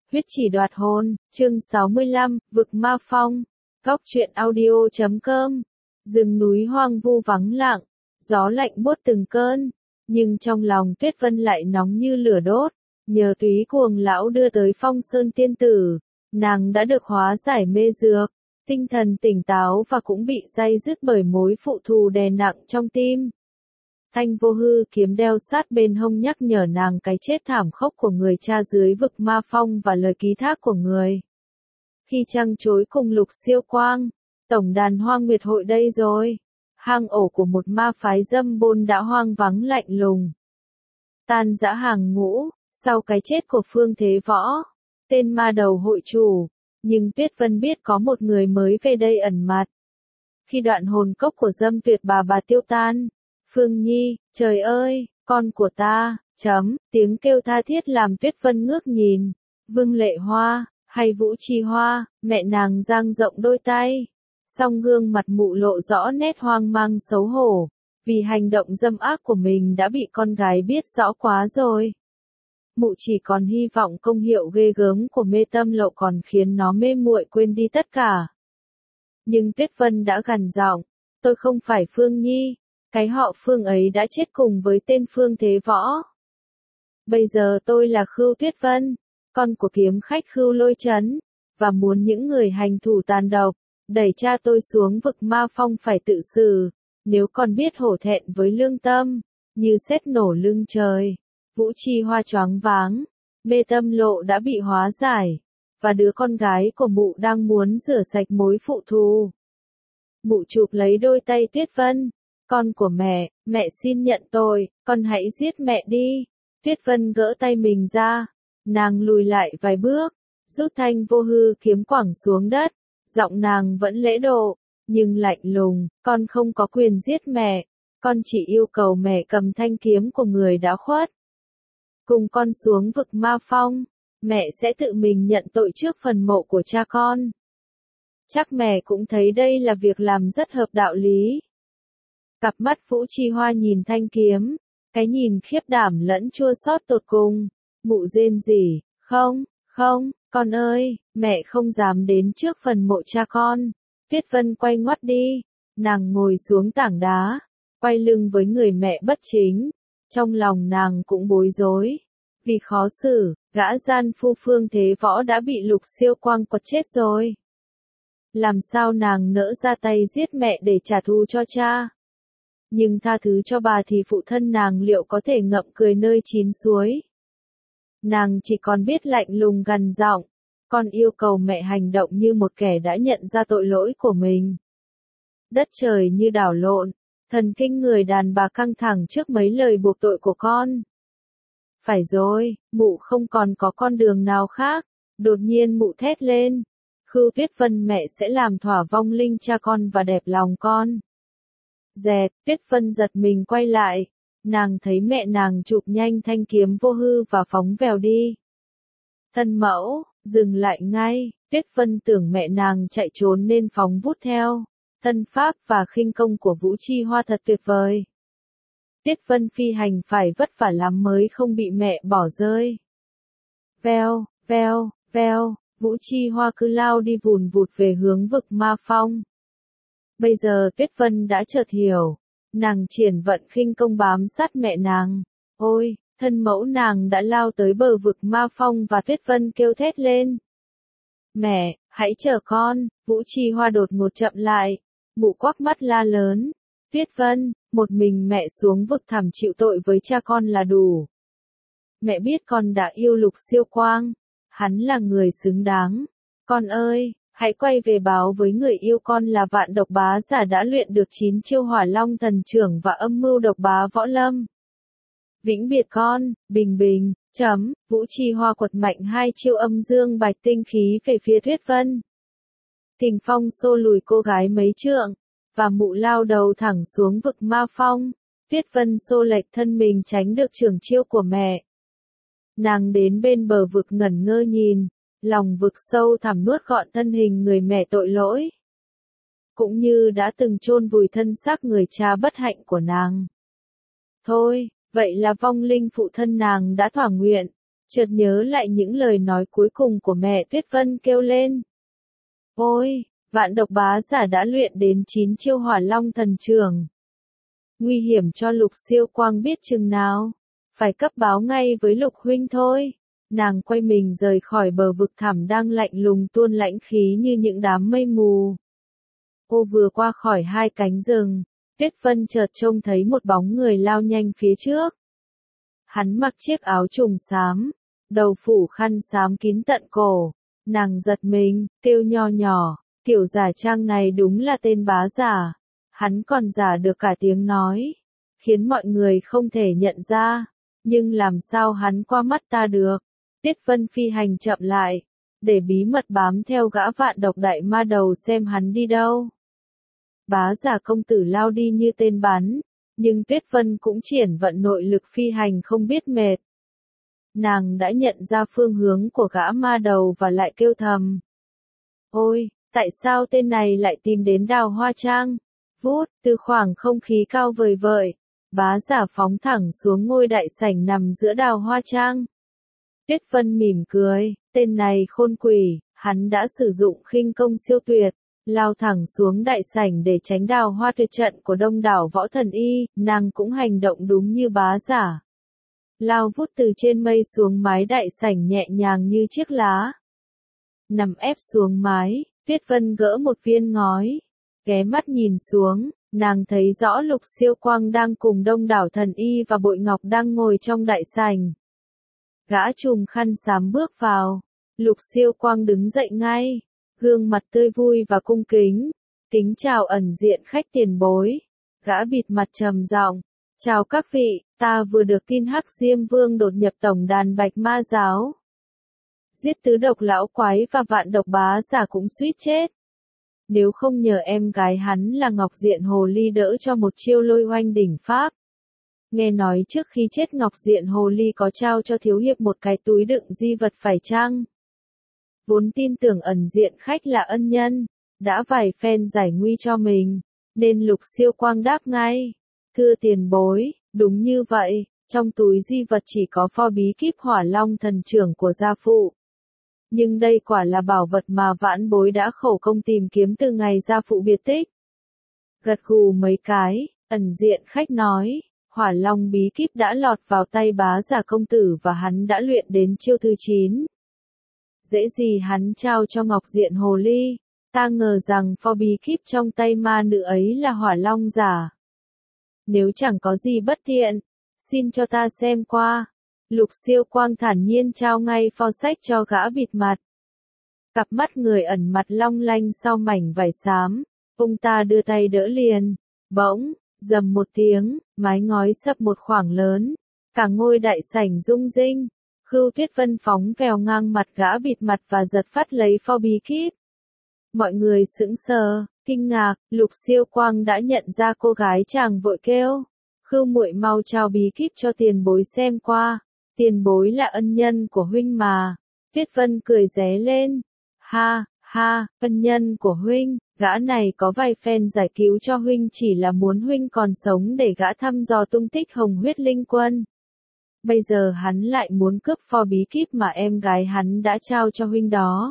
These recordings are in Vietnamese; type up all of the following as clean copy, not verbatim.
Huyết chỉ đoạt hồn, chương 65, vực ma phong. Góc truyện audio.com. Rừng núi hoang vu vắng lặng, gió lạnh buốt từng cơn, nhưng trong lòng Tuyết Vân lại nóng như lửa đốt. Nhờ túy cuồng lão đưa tới Phong Sơn tiên tử, nàng đã được hóa giải mê dược, tinh thần tỉnh táo và cũng bị day dứt bởi mối phụ thù đè nặng trong tim. Thanh Vô Hư kiếm đeo sát bên hông nhắc nhở nàng cái chết thảm khốc của người cha dưới vực ma phong và lời ký thác của người. Khi trăng trối cùng lục siêu quang, tổng đàn Hoang Nguyệt hội đây rồi. Hang ổ của một ma phái dâm bôn đã hoang vắng lạnh lùng. Tan rã hàng ngũ, sau cái chết của Phương Thế Võ, tên ma đầu hội chủ, nhưng Tuyết Vân biết có một người mới về đây ẩn mặt. Khi đoạn hồn cốc của dâm tuyệt bà tiêu tan, Phương Nhi, trời ơi, con của ta, tiếng kêu tha thiết làm Tuyết Vân ngước nhìn. Vương Lệ Hoa, hay Vũ Trì Hoa, mẹ nàng dang rộng đôi tay. Song gương mặt mụ lộ rõ nét hoang mang xấu hổ, vì hành động dâm ác của mình đã bị con gái biết rõ quá rồi. Mụ chỉ còn hy vọng công hiệu ghê gớm của mê tâm lộ còn khiến nó mê muội quên đi tất cả. Nhưng Tuyết Vân đã gằn giọng, tôi không phải Phương Nhi. Cái họ Phương ấy đã chết cùng với tên Phương Thế Võ. Bây giờ tôi là Khưu Tuyết Vân, con của kiếm khách Khưu Lôi Trấn, và muốn những người hành thủ tàn độc, đẩy cha tôi xuống vực ma phong phải tự xử, nếu còn biết hổ thẹn với lương tâm, như sét nổ lưng trời. Vũ Trì Hoa choáng váng, mê tâm lộ đã bị hóa giải, và đứa con gái của mụ đang muốn rửa sạch mối phụ thù. Mụ chụp lấy đôi tay Tuyết Vân. Con của mẹ xin nhận tội, con hãy giết mẹ đi. Tuyết Vân gỡ tay mình ra, nàng lùi lại vài bước, rút Thanh Vô Hư kiếm quẳng xuống đất, giọng nàng vẫn lễ độ, nhưng lạnh lùng, con không có quyền giết mẹ, con chỉ yêu cầu mẹ cầm thanh kiếm của người đã khuất. Cùng con xuống vực ma phong, mẹ sẽ tự mình nhận tội trước phần mộ của cha con. Chắc mẹ cũng thấy đây là việc làm rất hợp đạo lý. Cặp mắt Vũ Trì Hoa nhìn thanh kiếm, cái nhìn khiếp đảm lẫn chua xót tột cùng. Mụ rên rỉ, không, con ơi, mẹ không dám đến trước phần mộ cha con. Tuyết Vân quay ngoắt đi, nàng ngồi xuống tảng đá, quay lưng với người mẹ bất chính. Trong lòng nàng cũng bối rối, vì khó xử, gã gian phu Phương Thế Võ đã bị lục siêu quang quật chết rồi. Làm sao nàng nỡ ra tay giết mẹ để trả thù cho cha? Nhưng tha thứ cho bà thì phụ thân nàng liệu có thể ngậm cười nơi chín suối. Nàng chỉ còn biết lạnh lùng gằn giọng, con yêu cầu mẹ hành động như một kẻ đã nhận ra tội lỗi của mình. Đất trời như đảo lộn, thần kinh người đàn bà căng thẳng trước mấy lời buộc tội của con. Phải rồi, mụ không còn có con đường nào khác. Đột nhiên mụ thét lên, Khưu Tuyết Vân mẹ sẽ làm thỏa vong linh cha con và đẹp lòng con. Dẹt, Tuyết Vân giật mình quay lại, nàng thấy mẹ nàng chụp nhanh thanh kiếm Vô Hư và phóng vèo đi. Thân mẫu, dừng lại ngay, Tuyết Vân tưởng mẹ nàng chạy trốn nên phóng vút theo. Thân pháp và khinh công của Vũ Trì Hoa thật tuyệt vời. Tuyết Vân phi hành phải vất vả lắm mới không bị mẹ bỏ rơi. Veo, Vũ Trì Hoa cứ lao đi vùn vụt về hướng vực ma phong. Bây giờ Tuyết Vân đã chợt hiểu, nàng triển vận khinh công bám sát mẹ nàng. Ôi, thân mẫu nàng đã lao tới bờ vực ma phong và Tuyết Vân kêu thét lên. Mẹ, hãy chờ con. Vũ Trì Hoa đột ngột chậm lại, mụ quắc mắt la lớn. Tuyết Vân, một mình mẹ xuống vực thẳm chịu tội với cha con là đủ. Mẹ biết con đã yêu lục siêu quang, hắn là người xứng đáng. Con ơi, hãy quay về báo với người yêu con là Vạn Độc Bá giả đã luyện được 9 chiêu Hỏa Long Thần Trưởng và Âm Mưu Độc Bá Võ Lâm. Vĩnh biệt con, bình. Vũ Trì Hoa quật mạnh 2 chiêu Âm Dương Bạch Tinh khí về phía Tuyết Vân. Kình phong xô lùi cô gái mấy trượng, và mụ lao đầu thẳng xuống vực ma phong. Tuyết Vân xô lệch thân mình tránh được trường chiêu của mẹ. Nàng đến bên bờ vực ngẩn ngơ nhìn, lòng vực sâu thẳm nuốt gọn thân hình người mẹ tội lỗi. Cũng như đã từng chôn vùi thân xác người cha bất hạnh của nàng. Thôi, vậy là vong linh phụ thân nàng đã thỏa nguyện. Chợt nhớ lại những lời nói cuối cùng của mẹ Tuyết Vân kêu lên. Ôi, vạn độc bá giả đã luyện đến 9 chiêu Hỏa Long thần trưởng. Nguy hiểm cho Lục Siêu Quang biết chừng nào. Phải cấp báo ngay với Lục huynh thôi. Nàng quay mình rời khỏi bờ vực thẳm đang lạnh lùng tuôn lãnh khí như những đám mây mù. Cô vừa qua khỏi hai cánh rừng, Tuyết Vân chợt trông thấy một bóng người lao nhanh phía trước. Hắn mặc chiếc áo trùng xám, đầu phủ khăn xám kín tận cổ. Nàng giật mình, kêu nho nhỏ, kiểu giả trang này đúng là tên bá giả. Hắn còn giả được cả tiếng nói, khiến mọi người không thể nhận ra. Nhưng làm sao hắn qua mắt ta được? Tuyết Vân phi hành chậm lại, để bí mật bám theo gã vạn độc đại ma đầu xem hắn đi đâu. Bá giả công tử lao đi như tên bắn, nhưng Tuyết Vân cũng triển vận nội lực phi hành không biết mệt. Nàng đã nhận ra phương hướng của gã ma đầu và lại kêu thầm. Ôi, tại sao tên này lại tìm đến Đào Hoa Trang? Vút, từ khoảng không khí cao vời vợi, bá giả phóng thẳng xuống ngôi đại sảnh nằm giữa Đào Hoa Trang. Tuyết Vân mỉm cười, tên này khôn quỷ, hắn đã sử dụng khinh công siêu tuyệt, lao thẳng xuống đại sảnh để tránh Đào Hoa tuyệt trận của đông đảo võ thần y, nàng cũng hành động đúng như bá giả. Lao vút từ trên mây xuống mái đại sảnh nhẹ nhàng như chiếc lá. Nằm ép xuống mái, Tuyết Vân gỡ một viên ngói, ghé mắt nhìn xuống, nàng thấy rõ Lục Siêu Quang đang cùng đông đảo thần y và Bội Ngọc đang ngồi trong đại sảnh. Gã trùm khăn xám bước vào, Lục Siêu Quang đứng dậy ngay, gương mặt tươi vui và cung kính, kính chào ẩn diện khách tiền bối. Gã bịt mặt trầm giọng, chào các vị, ta vừa được tin Hắc Diêm Vương đột nhập tổng đàn Bạch Ma Giáo. Giết tứ độc lão quái và vạn độc bá giả cũng suýt chết. Nếu không nhờ em gái hắn là Ngọc Diện Hồ Ly đỡ cho một chiêu lôi oanh đỉnh pháp. Nghe nói trước khi chết Ngọc Diện Hồ Ly có trao cho thiếu hiệp một cái túi đựng di vật phải chăng? Vốn tin tưởng ẩn diện khách là ân nhân, đã vài phen giải nguy cho mình, nên Lục Siêu Quang đáp ngay. Thưa tiền bối, đúng như vậy, trong túi di vật chỉ có pho bí kíp Hỏa Long thần trưởng của gia phụ. Nhưng đây quả là bảo vật mà vãn bối đã khổ công tìm kiếm từ ngày gia phụ biệt tích. Gật gù mấy cái, ẩn diện khách nói, Hỏa Long bí kíp đã lọt vào tay bá giả công tử và hắn đã luyện đến chiêu thứ 9. Dễ gì hắn trao cho Ngọc Diện Hồ Ly, ta ngờ rằng pho bí kíp trong tay ma nữ ấy là Hỏa Long giả. Nếu chẳng có gì bất tiện, xin cho ta xem qua. Lục Siêu Quang thản nhiên trao ngay pho sách cho gã bịt mặt. Cặp mắt người ẩn mặt long lanh sau mảnh vải xám, ông ta đưa tay đỡ liền. Bỗng, rầm một tiếng, mái ngói sập một khoảng lớn, cả ngôi đại sảnh rung rinh. Khưu Tuyết Vân phóng vèo ngang mặt gã bịt mặt và giật phát lấy pho bí kíp. Mọi người sững sờ, kinh ngạc, Lục Siêu Quang đã nhận ra cô gái chàng vội kêu. Khưu muội mau trao bí kíp cho tiền bối xem qua. Tiền bối là ân nhân của huynh mà. Tuyết Vân cười ré lên. Ha, ha, ân nhân của huynh, gã này có vài phen giải cứu cho huynh chỉ là muốn huynh còn sống để gã thăm dò tung tích Hồng Huyết Linh Quân. Bây giờ hắn lại muốn cướp pho bí kíp mà em gái hắn đã trao cho huynh đó.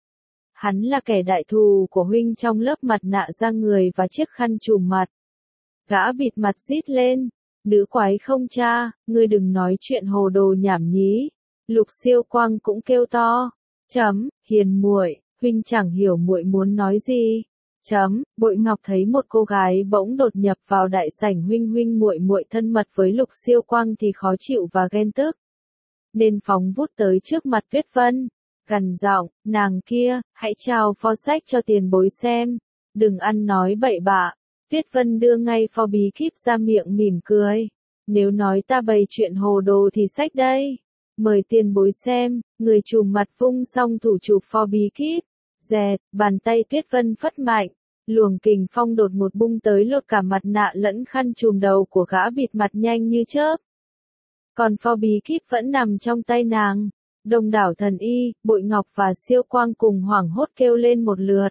Hắn là kẻ đại thù của huynh trong lớp mặt nạ da người và chiếc khăn trùm mặt. Gã bịt mặt rít lên. Nữ quái không cha, ngươi đừng nói chuyện hồ đồ nhảm nhí. Lục Siêu Quang cũng kêu to. Hiền muội, huynh chẳng hiểu muội muốn nói gì. Bội Ngọc thấy một cô gái bỗng đột nhập vào đại sảnh huynh muội muội thân mật với Lục Siêu Quang thì khó chịu và ghen tức. Nên phóng vút tới trước mặt Tuyết Vân. Gằn giọng, nàng kia, hãy trao pho sách cho tiền bối xem. Đừng ăn nói bậy bạ. Tuyết Vân đưa ngay pho bí kíp ra miệng mỉm cười. Nếu nói ta bày chuyện hồ đồ thì sách đây. Mời tiền bối xem, người trùm mặt vung xong thủ chụp pho bí kíp. Dẹt, bàn tay Tuyết Vân phất mạnh. Luồng kình phong đột một bung tới lột cả mặt nạ lẫn khăn trùm đầu của gã bịt mặt nhanh như chớp. Còn pho bí kíp vẫn nằm trong tay nàng. Đông đảo thần y, Bội Ngọc và Siêu Quang cùng hoảng hốt kêu lên một lượt.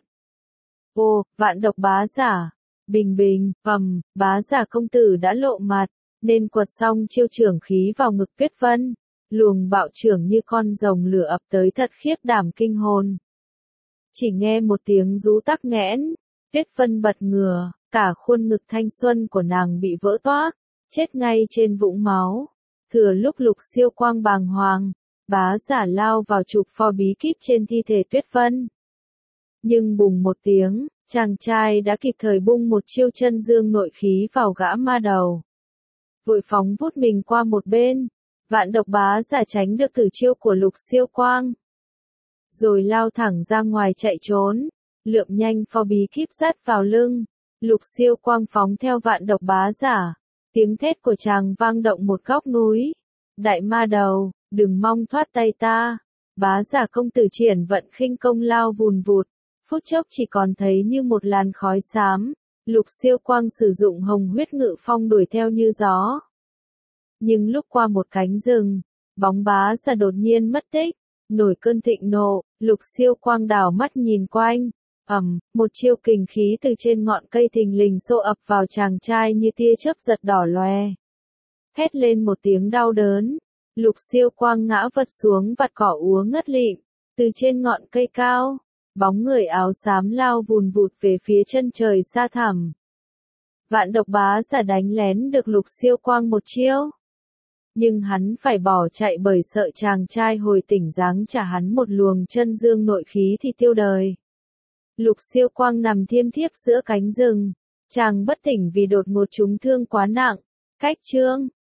Ồ, vạn độc bá giả. Bình bình, bá giả công tử đã lộ mặt, nên quật xong chiêu trưởng khí vào ngực Tuyết Vân. luồng bạo trưởng như con rồng lửa ập tới thật khiếp đảm kinh hồn. Chỉ nghe một tiếng rú tắc nghẽn, Tuyết Vân bật ngửa, cả khuôn ngực thanh xuân của nàng bị vỡ toác, chết ngay trên vũng máu. Thừa lúc Lục Siêu Quang bàng hoàng, Bá Giả lao vào chụp pho bí kíp trên thi thể Tuyết Vân. Nhưng bùng một tiếng, chàng trai đã kịp thời bung một chiêu chân dương nội khí vào gã ma đầu. Vội phóng vút mình qua một bên, Vạn Độc Bá Giả tránh được tử chiêu của Lục Siêu Quang. Rồi lao thẳng ra ngoài chạy trốn, lượm nhanh pho bí kíp dắt vào lưng. Lục Siêu Quang phóng theo Vạn Độc Bá Giả. Tiếng thét của chàng vang động một góc núi. Đại ma đầu, đừng mong thoát tay ta. Bá Giả công tử triển vận khinh công lao vùn vụt. Phút chốc chỉ còn thấy như một làn khói xám. Lục Siêu Quang sử dụng hồng huyết ngự phong đuổi theo như gió. Nhưng lúc qua một cánh rừng, bóng Bá Giả đột nhiên mất tích. Nổi cơn thịnh nộ, Lục Siêu Quang đảo mắt nhìn quanh. Một chiêu kình khí từ trên ngọn cây thình lình xô ập vào chàng trai như tia chớp giật đỏ loè. Hét lên một tiếng đau đớn, Lục Siêu Quang ngã vật xuống vạt cỏ úa ngất lịm. Từ trên ngọn cây cao, bóng người áo xám lao vùn vụt về phía chân trời xa thẳm. Vạn Độc Bá Giả đánh lén được Lục Siêu Quang một chiêu. Nhưng hắn phải bỏ chạy bởi sợ chàng trai hồi tỉnh giáng trả hắn một luồng chân dương nội khí thì tiêu đời. Lục Siêu Quang nằm thiêm thiếp giữa cánh rừng. Chàng bất tỉnh vì đột ngột trúng thương quá nặng. Cách chương